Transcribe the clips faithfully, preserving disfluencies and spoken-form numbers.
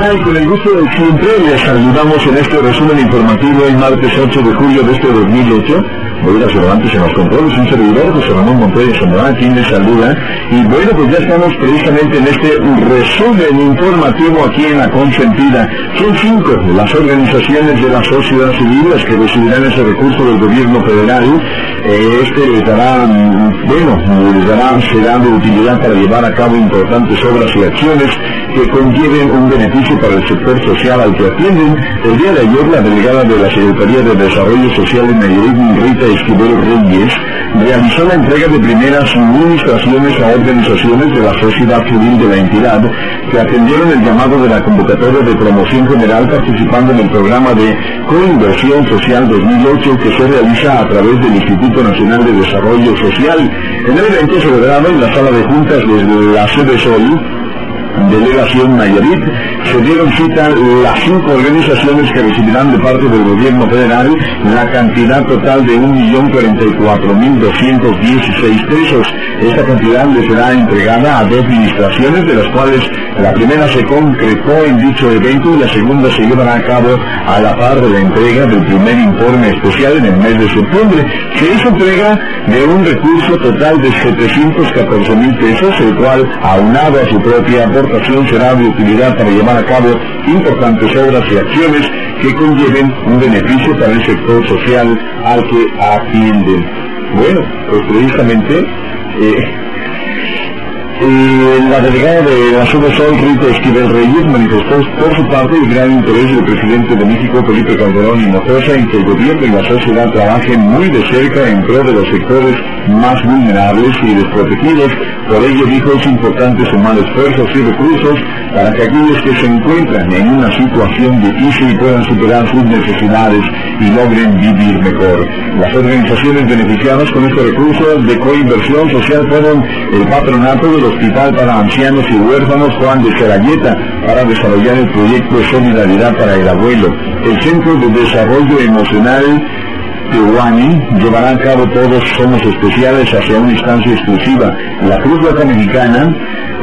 tal? Con el gusto de siempre les saludamos en este resumen informativo el martes ocho de julio de este dos mil ocho. Voy a hacer antes en los controles, un servidor, José Ramón Montoya Zamorán, quien les saluda. Y bueno, pues ya estamos precisamente en este resumen informativo aquí en La Consentida. Son cinco las organizaciones de la sociedad civil las que recibirán ese recurso del gobierno federal. Eh, este les dará, bueno, les dará, será de utilidad para llevar a cabo importantes obras y acciones que conlleven un beneficio para el sector social al que atienden. El día de ayer, la delegada de la Secretaría de Desarrollo Social en Nayarit, Rita Esquivel Reyes, realizó la entrega de primeras suministraciones a organizaciones de la sociedad civil de la entidad que atendieron el llamado de la convocatoria de promoción general participando en el programa de Coinversión Social dos mil ocho que se realiza a través del Instituto Nacional de Desarrollo Social. En el evento celebrado en la sala de juntas desde la sede Sol, Delegación Nayarit, se dieron cita las cinco organizaciones que recibirán de parte del gobierno federal la cantidad total de un millón cuarenta y cuatro mil doscientos dieciséis pesos. Esta cantidad le será entregada a dos administraciones, de las cuales la primera se concretó en dicho evento y la segunda se llevará a cabo a la par de la entrega del primer informe especial en el mes de septiembre. Se hizo entrega de un recurso total de setecientos catorce mil pesos, el cual, aunado a su propia aportación, será de utilidad para llevar a cabo importantes obras y acciones que conlleven un beneficio para el sector social al que atienden. Bueno, pues precisamente eh, Eh, la delegada de la Sede Sol, Rita Esquivel Reyes, manifestó por su parte el gran interés del presidente de México, Felipe Calderón Hinojosa, en que el gobierno y la sociedad trabajen muy de cerca en pro de los sectores más vulnerables y desprotegidos. Por ello, dijo, es importante sumar esfuerzos y recursos para que aquellos que se encuentran en una situación difícil puedan superar sus necesidades y logren vivir mejor. Las organizaciones beneficiadas con este recurso de coinversión social fueron el Patronato del Hospital para Ancianos y Huérfanos Juan de Sarayeta, para desarrollar el proyecto de Solidaridad para el Abuelo, el Centro de Desarrollo Emocional Tehuani llevará a cabo Todos Somos Especiales hacia una instancia exclusiva. La Cruz Roja Mexicana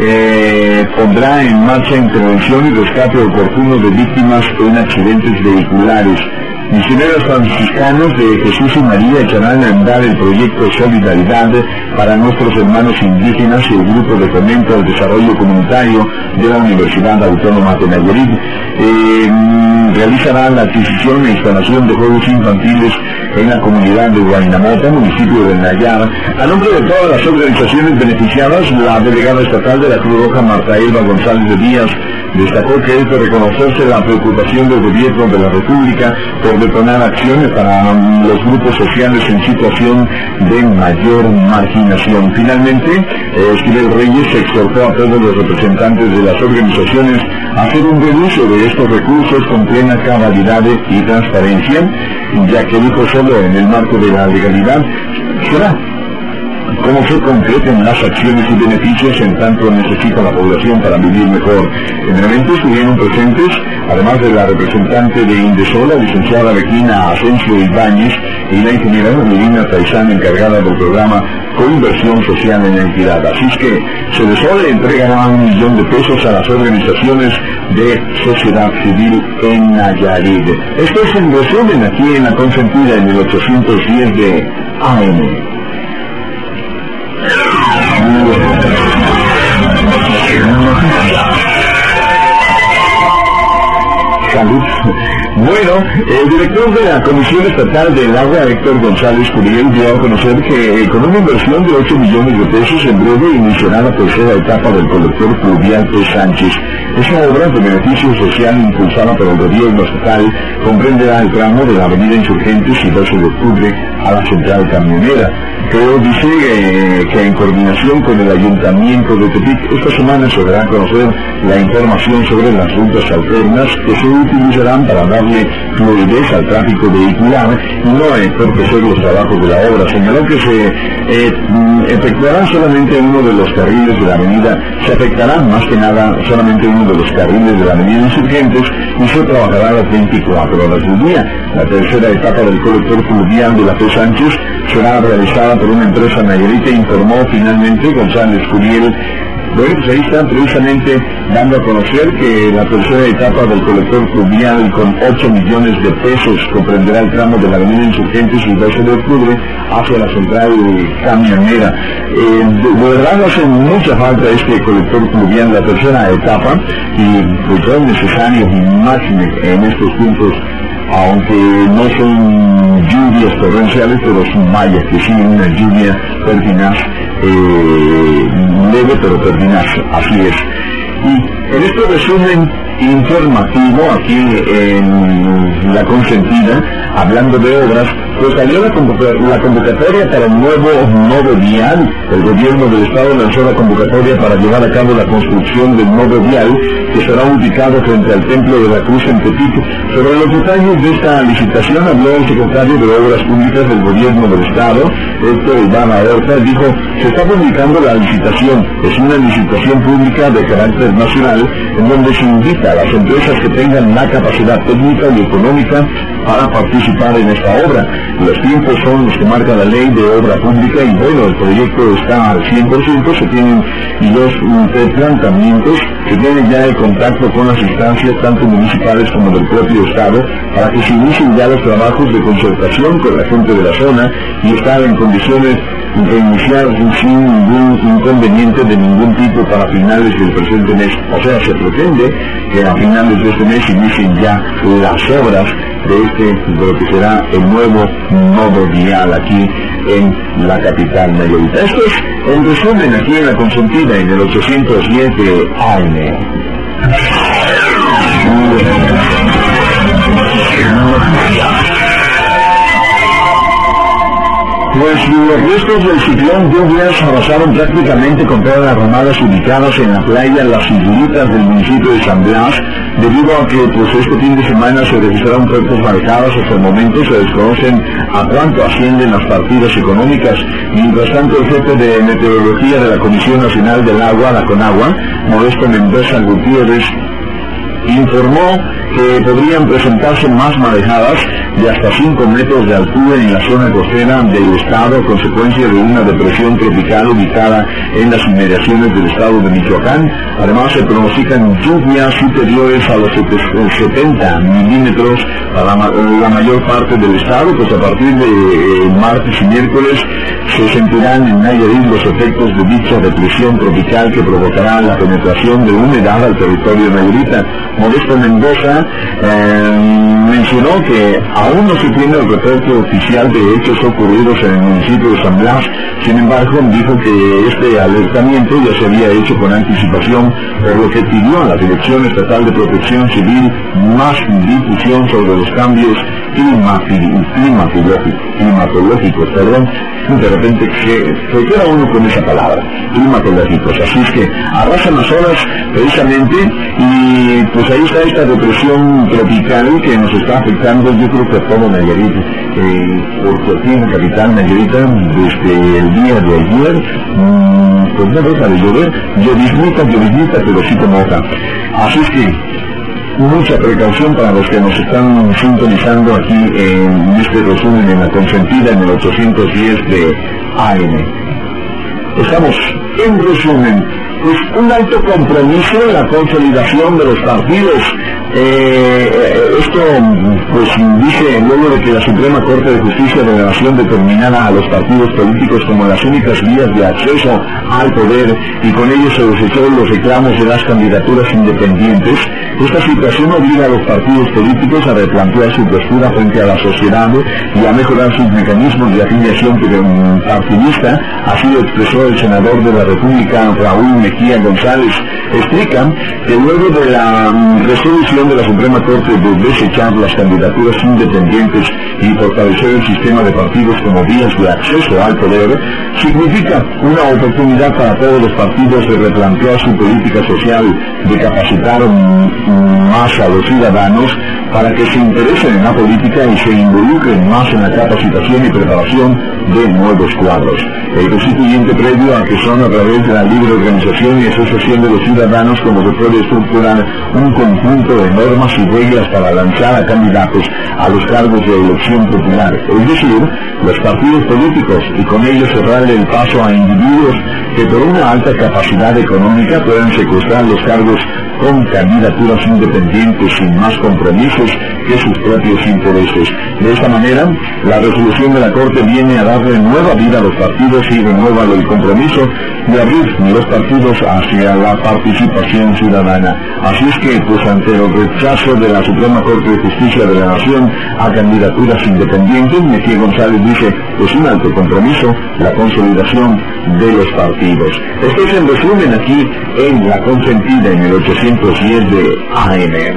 eh, pondrá en marcha intervención y rescate oportuno de víctimas en accidentes vehiculares. Misioneros franciscanos de Jesús y María echarán a andar el proyecto Solidaridad para nuestros hermanos indígenas y el Grupo de Fomento al Desarrollo Comunitario de la Universidad Autónoma de Nayarit eh, realizará la adquisición e instalación de juegos infantiles en la comunidad de Guaynamota, municipio de Nayar. A nombre de todas las organizaciones beneficiadas, la delegada estatal de la Cruz Roja, Marta Elba González de Díaz, destacó que es de reconocerse la preocupación del gobierno de la República por detonar acciones para los grupos sociales en situación de mayor marginación. Finalmente, eh, Esquivel Reyes exhortó a todos los representantes de las organizaciones a hacer un buen uso de estos recursos con plena cabalidad y transparencia, ya que dijo solo en el marco de la legalidad será cómo se concreten las acciones y beneficios en tanto necesita la población para vivir mejor. En el evento estuvieron presentes, además de la representante de Indesol, la licenciada Regina Asensio Ibáñez, y la ingeniera Melina Taizán, encargada del programa Coinversión Social en la entidad. Así es que Sedesol entregará un millón de pesos a las organizaciones de sociedad civil en Nayarit. Esto es un resumen aquí en La Consentida en el ochocientos diez de A M. Salud. Bueno, el director de la Comisión Estatal del Agua, Héctor González Curiel, dio a conocer que con una inversión de ocho millones de pesos en breve iniciará la tercera etapa del colector fluvial P. Sánchez. Esa obra de beneficio social impulsada por el gobierno estatal comprenderá el tramo de la avenida Insurgentes y doce de octubre a la central camionera. Pero dice eh, que en coordinación con el Ayuntamiento de Tepic, esta semana se dará a conocer la información sobre las rutas alternas que se utilizarán para darle fluidez al tráfico vehicular y no entorpecer los trabajos de la obra. Señaló que se eh, efectuará solamente uno de los carriles de la avenida, se afectará más que nada solamente uno de los carriles de la avenida Insurgentes y se trabajará las veinticuatro horas del día. La tercera etapa del colector fluvial de la P. Sánchez será realizada por una empresa nayarita, informó finalmente González Curiel. Bueno, pues ahí están precisamente dando a conocer que la tercera etapa del colector pluvial con ocho millones de pesos comprenderá el tramo de la avenida Insurgentes y doce de octubre hacia la central camionera. Eh, de, de verdad hace mucha falta este colector pluvial, la tercera etapa, y pues es necesario máximo en estos puntos, aunque no son lluvias torrenciales, pero son vaya que sí, una lluvia pertinaz, eh, leve pero pertinaz, así es. Y en este resumen informativo aquí en La Consentida, hablando de obras, pues salió la, convocatoria, la convocatoria para el nuevo nodo vial. El gobierno del estado lanzó la convocatoria para llevar a cabo la construcción del nodo vial que será ubicado frente al Templo de la Cruz en Tepic. Sobre los detalles de esta licitación habló el secretario de Obras Públicas del gobierno del estado, Héctor Iván Aorta. Dijo: se está publicando la licitación, es una licitación pública de carácter nacional en donde se invita a las empresas que tengan la capacidad técnica y económica para participar en esta obra. Los tiempos son los que marca la ley de obra pública y bueno, el proyecto está al cien por ciento, se tienen los planteamientos, se tiene ya el contacto con las instancias tanto municipales como del propio estado para que se inicien ya los trabajos de concertación con la gente de la zona y estar en condiciones de iniciar sin ningún inconveniente de ningún tipo para finales del presente mes. O sea, se pretende que a finales de este mes inicien ya las obras de este, de lo que será el nuevo nodo vial aquí en la capital mayorita. Esto es en resumen aquí en La Consentida en el ochocientos diez de A M. Pues los restos del ciclón lluvias arrasaron prácticamente con todas las ramadas ubicadas en la playa Las Figuritas del municipio de San Blas, debido a que pues este fin de semana se registraron fuertes marejadas. Hasta el momento se desconocen a cuánto ascienden las partidas económicas. Mientras tanto, el jefe de meteorología de la Comisión Nacional del Agua, la CONAGUA, Modesto Mendoza Gutiérrez, informó que podrían presentarse más marejadas de hasta cinco metros de altura en la zona costera del estado a consecuencia de una depresión tropical ubicada en las inmediaciones del estado de Michoacán. Además, se pronostican lluvias superiores a los setenta milímetros para la mayor parte del estado, pues a partir de eh, martes y miércoles se sentirán en Nayarit los efectos de dicha depresión tropical que provocará la penetración de humedad al territorio nayarita. Modesto Mendoza eh, mencionó que aún no se tiene el reporte oficial de hechos ocurridos en el municipio de San Blas. Sin embargo, dijo que este alertamiento ya se había hecho con anticipación, por lo que pidió a la Dirección Estatal de Protección Civil más difusión sobre los cambios climatológicos, climatológicos, perdón, de repente que se queda uno con esa palabra, climatológicos. Así es que arrasan las olas precisamente y pues ahí está esta depresión tropical que nos está afectando, yo creo que a todo Nayarit, eh, porque aquí en la capital Nayarita desde el día de ayer mmm, pues no deja de llover, lloviznita, lloviznita, pero sí te moja. Así es que mucha precaución para los que nos están sintonizando aquí en este resumen en La Consentida en el ochocientos diez de A M. Estamos en resumen, pues un alto compromiso en la consolidación de los partidos. Eh, esto pues dice luego de que la Suprema Corte de Justicia de la Nación determinara a los partidos políticos como las únicas vías de acceso al poder y con ello se desechó los reclamos de las candidaturas independientes. Esta situación obliga a los partidos políticos a replantear su postura frente a la sociedad y a mejorar sus mecanismos de afiliación partidista. Así lo expresó el senador de la República, Raúl Mejía González. Explican que luego de la resolución de la Suprema Corte de desechar las candidaturas independientes y fortalecer el sistema de partidos como vías de acceso al poder, significa una oportunidad para todos los partidos de replantear su política social, de capacitar más a los ciudadanos para que se interesen en la política y se involucren más en la capacitación y preparación de nuevos cuadros. El constituyente, previo a que son a través de la libre organización y asociación de los ciudadanos como se puede estructurar un conjunto de normas y reglas para lanzar a candidatos a los cargos de elección popular, es decir, los partidos políticos, y con ello cerrarle el paso a individuos que por una alta capacidad económica puedan secuestrar los cargos con candidaturas independientes sin más compromisos que sus propios intereses. De esta manera, la resolución de la Corte viene a darle nueva vida a los partidos y renueva el compromiso de abrir los partidos hacia la participación ciudadana. Así es que, pues ante el rechazo de la Suprema Corte de Justicia de la Nación a candidaturas independientes, Mejía González dice, es un alto compromiso la consolidación de los partidos. Esto es en resumen aquí en La Consentida en el ochocientos diez de A M.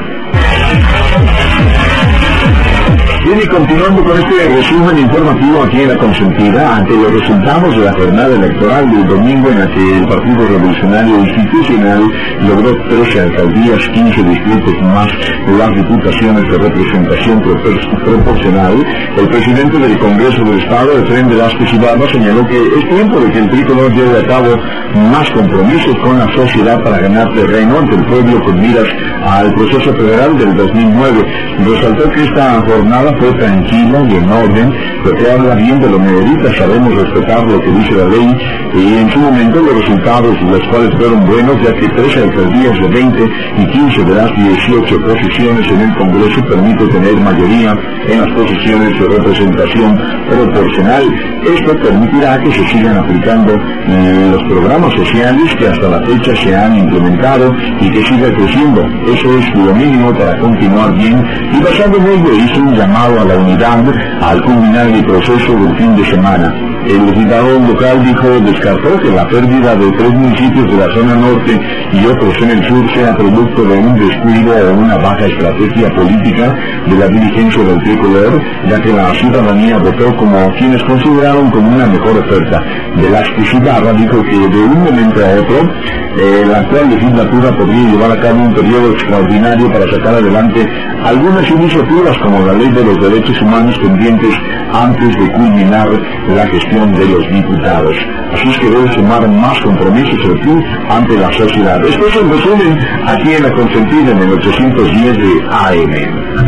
Bien, y continuando con este resumen informativo aquí en La Consentida, ante los resultados de la jornada electoral del domingo en la que el Partido Revolucionario Institucional logró trece alcaldías, quince distritos más las diputaciones de representación proporcional, el presidente del Congreso del Estado, Efrén Velázquez Ibarra, señaló que es tiempo de que el tricolor lleve a cabo más compromisos con la sociedad para ganar terreno ante el pueblo con miras al proceso federal del dos mil nueve. Resaltó que esta jornada fue tranquila y en orden, lo que habla bien de los mederitas. Sabemos respetar lo que dice la ley y en su momento los resultados, los cuales fueron buenos, ya que trece alcaldías de veinte y quince de las dieciocho posiciones en el Congreso permite tener mayoría en las posiciones de representación proporcional. Esto permitirá que se sigan aplicando eh, los programas sociales que hasta la fecha se han implementado y que siga creciendo. Eso es lo mínimo para continuar bien, y basado en ello hizo un llamado a la unidad al culminar el proceso del fin de semana. El legislador local dijo, descartó que la pérdida de tres municipios de la zona norte y otros en el sur sea producto de un descuido o una baja estrategia política de la dirigencia del tricolor, ya que la ciudadanía votó como quienes consideraron como una mejor oferta. Velázquez Ibarra dijo que de un momento a otro eh, la actual legislatura podría llevar a cabo un periodo extraordinario para sacar adelante algunas iniciativas como la ley de los derechos humanos pendientes antes de culminar la gestión de los diputados. Así es que debe sumar más compromisos aquí ante la sociedad. Esto es el resumen aquí en La Consentida en el ochocientos diez de A M.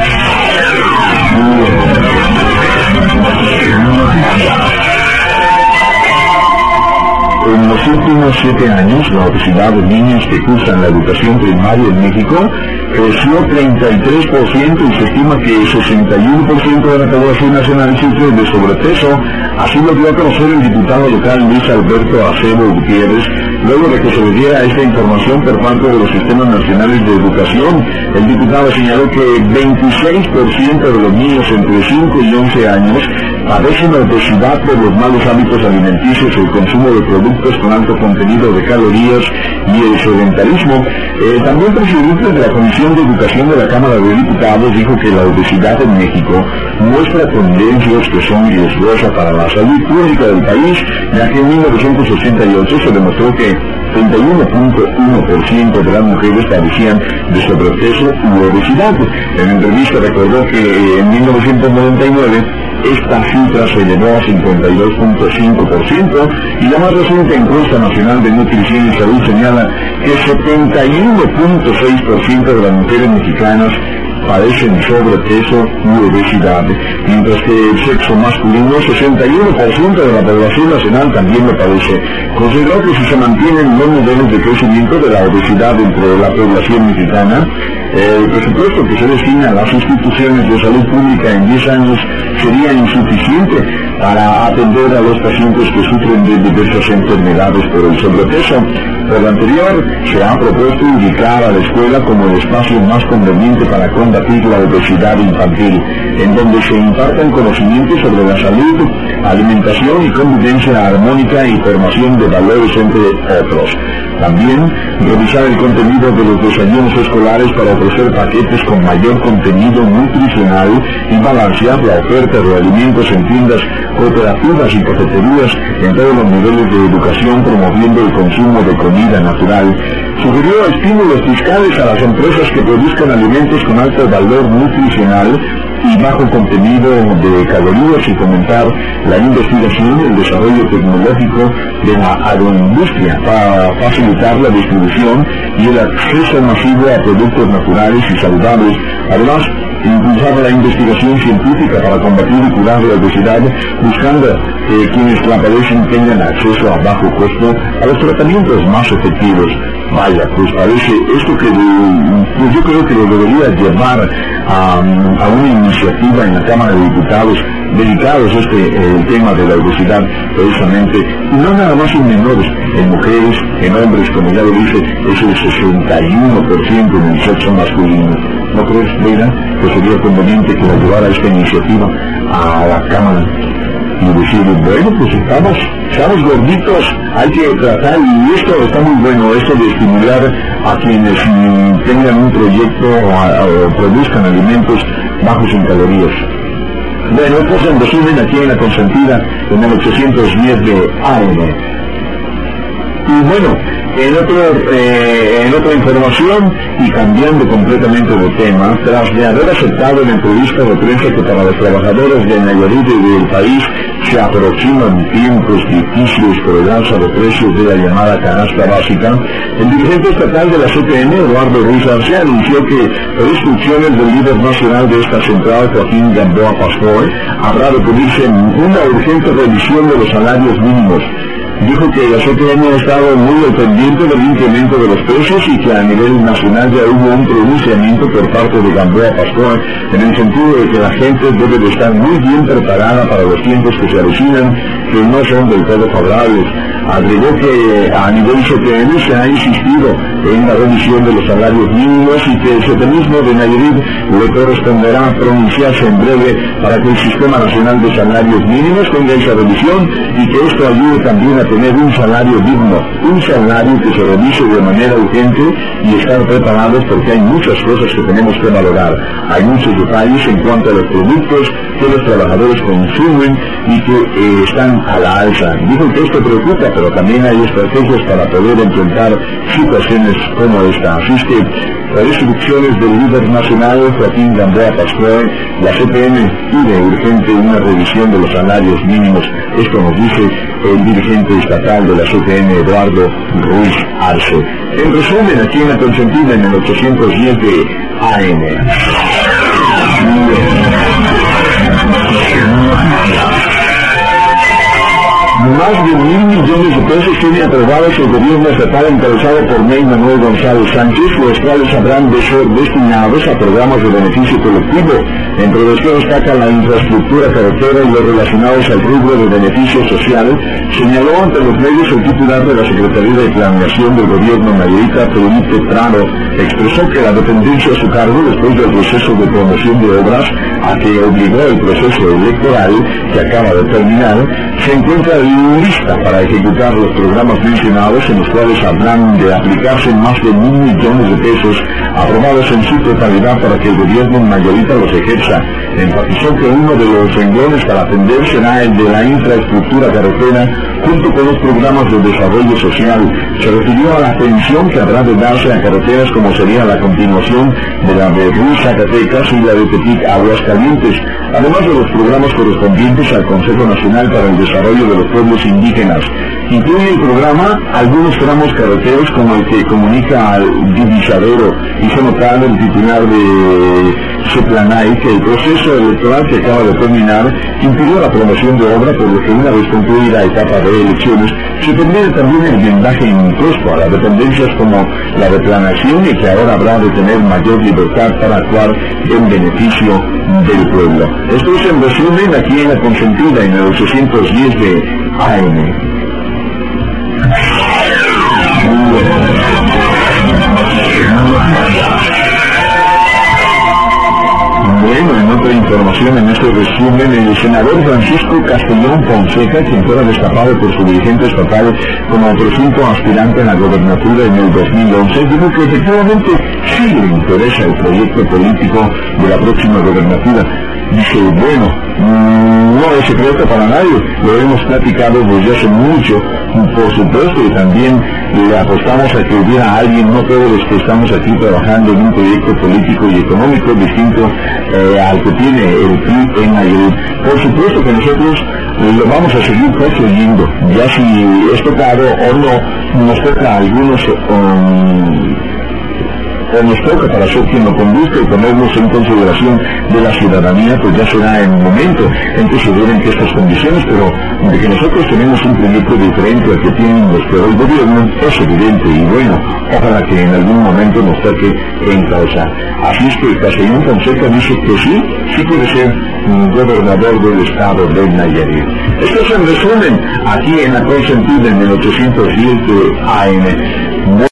En los últimos siete años, la obesidad de niños que cursan la educación primaria en México creció treinta y tres por ciento y se estima que sesenta y uno por ciento de la población nacional sufre de sobrepeso. Así lo dio a conocer el diputado local Luis Alberto Acebo Gutiérrez, luego de que se le diera esta información por parte de los sistemas nacionales de educación. El diputado señaló que veintiséis por ciento de los niños entre cinco y once años padecen obesidad por los malos hábitos alimenticios, el consumo de productos con alto contenido de calorías y el sedentarismo. Eh, también el presidente de la Comisión de Educación de la Cámara de Diputados dijo que la obesidad en México muestra tendencias que son riesgosas para la salud pública del país, ya que en mil novecientos ochenta y ocho se demostró que treinta y uno punto uno por ciento de las mujeres padecían de sobrepeso u obesidad. En entrevista recordó que eh, en mil novecientos noventa y nueve esta cifra se elevó a cincuenta y dos punto cinco por ciento y la más reciente encuesta nacional de nutrición y salud señala que setenta y uno punto seis por ciento de las mujeres mexicanas padecen sobrepeso u obesidad, mientras que el sexo masculino, sesenta y uno por ciento de la población nacional también lo padece. Consideró que si se mantienen los niveles de crecimiento de la obesidad entre la población mexicana, el presupuesto que se destina a las instituciones de salud pública en diez años sería insuficiente para atender a los pacientes que sufren de diversas enfermedades por el sobrepeso. Por lo anterior, se ha propuesto ubicar a la escuela como el espacio más conveniente para combatir la obesidad infantil, en donde se impartan conocimientos sobre la salud, alimentación y convivencia armónica y formación de valores, entre otros. También revisar el contenido de los desayunos escolares para ofrecer paquetes con mayor contenido nutricional y balancear la oferta de alimentos en tiendas cooperativas y cafeterías en todos los niveles de educación, promoviendo el consumo de comida natural. Sugirió estímulos fiscales a las empresas que produzcan alimentos con alto valor nutricional y bajo contenido de calorías, y fomentar la investigación y el desarrollo tecnológico de la agroindustria para facilitar la distribución y el acceso masivo a productos naturales y saludables. Además, impulsar la investigación científica para combatir y curar la obesidad, buscando que eh, quienes la padecen tengan acceso a bajo costo a los tratamientos más efectivos. Vaya, pues parece esto que pues yo creo que lo debería llevar a, a una iniciativa en la Cámara de Diputados dedicados a este eh, tema de la obesidad, precisamente, y no nada más en menores, en mujeres, en hombres, como ya lo dije, es el sesenta y uno por ciento en el sexo masculino. ¿No crees, Leila, que sería conveniente que la llevara esta iniciativa a la Cámara y decir, bueno, pues estamos, estamos gorditos, hay que tratar, y esto está muy bueno, esto de estimular a quienes mm, tengan un proyecto o, o produzcan alimentos bajos en calorías? Bueno, pues en resumen, aquí en La Consentida, en el ochocientos diez de A M. Y bueno, en, otro, eh, en otra información, y cambiando completamente de tema, tras de haber aceptado en entrevista de prensa que para los trabajadores de Nayarit y del país se aproximan tiempos difíciles por el alza de precios de la llamada canasta básica, el dirigente estatal de la C T N, Eduardo Ruiz Arce, anunció que, por instrucciones del líder nacional de esta central, Joaquín Gamboa Pastor, habrá de pedirse una urgente revisión de los salarios mínimos. Dijo que la C T N ha estado muy al pendiente del incremento de los precios y que a nivel nacional ya hubo un pronunciamiento por parte de Gamboa Pastor en el sentido de que la gente debe de estar muy bien preparada para los tiempos que se avecinan, que no son del todo favorables. Agregó que a nivel C T N se ha insistido en la revisión de los salarios mínimos y que el CETENismo de Nayarit le corresponderá pronunciarse en breve para que el Sistema Nacional de Salarios Mínimos tenga esa revisión y que esto ayude también a tener un salario digno, un salario que se revise de manera urgente y estar preparados, porque hay muchas cosas que tenemos que valorar. Hay muchos detalles en cuanto a los productos que los trabajadores consumen y que eh, están a la alza. Dijo que esto preocupa, pero también hay estrategias para poder enfrentar situaciones como esta. Así es que, por instrucciones del líder nacional, Joaquín Gamboa Pastor, la C T N pide urgente una revisión de los salarios mínimos. Esto nos dice el dirigente estatal de la C T N, Eduardo Ruiz Arce. En resumen, aquí en La Consentida, en el ochocientos diez de A M. Más de mil millones de pesos tiene aprobados el gobierno estatal encabezado por Ney Manuel González Sánchez, los cuales habrán de ser destinados a programas de beneficio colectivo, entre los que destaca la infraestructura carretera y los relacionados al rubro de beneficio social. Señaló ante los medios el titular de la Secretaría de Planeación del Gobierno Nayarita, Felipe Prado. Expresó que la dependencia a su cargo, después del proceso de promoción de obras a que obligó el proceso electoral que acaba de terminar, se encuentra lista para ejecutar los programas mencionados, en los cuales habrán de aplicarse más de mil millones de pesos aprobados en su totalidad para que el gobierno Nayarita los ejerza. Enfatizó que uno de los renglones para atender será el de la infraestructura carretera, junto con los programas de desarrollo social. Se refirió a la atención que habrá de darse a carreteras como sería la continuación de la de Ruiz Zacatecas y la de Tepic Aguascalientes, además de los programas correspondientes al Consejo Nacional para el Desarrollo de los Pueblos Indígenas. Incluye el programa algunos tramos carreteros como el que comunica al divisadero. Hizo notar el titular de Seplanay que el proceso electoral que acaba de terminar impidió la promoción de obra, por lo que una vez concluida la etapa de elecciones se termina también el blindaje impuesto a las dependencias como la de Planeación, y que ahora habrá de tener mayor libertad para actuar en beneficio del pueblo. Esto es en resumen aquí en La Consentida, en el ochocientos diez de A M. Bueno, en otra información continuación, en este resumen, el senador Francisco Castellón Fonseca, quien fuera destapado por su dirigente estatal como presunto aspirante a la gobernatura en el dos mil once, dijo que efectivamente sí le interesa el proyecto político de la próxima gobernatura. Dice, bueno, no es secreto para nadie, lo hemos platicado desde hace mucho, por supuesto, y también le apostamos a que hubiera alguien, no todos los que estamos aquí trabajando en un proyecto político y económico distinto eh, al que tiene el P R I en Nayarit. Por supuesto que nosotros eh, lo vamos a seguir construyendo, ya si es tocado o no, nos toca a algunos um, o nos toca para ser quien lo conduzca y ponernos en consideración de la ciudadanía, pues ya será el momento en que se den estas condiciones, pero de que nosotros tenemos un proyecto diferente al que tienen los que hoy gobiernan es evidente, y bueno, ojalá que en algún momento nos toque encabezar. Así es que Castellón Fonseca dice que sí, sí puede ser gobernador del estado de Nayarit. Esto es el resumen aquí en La Consentida en el ochocientos diez de A M.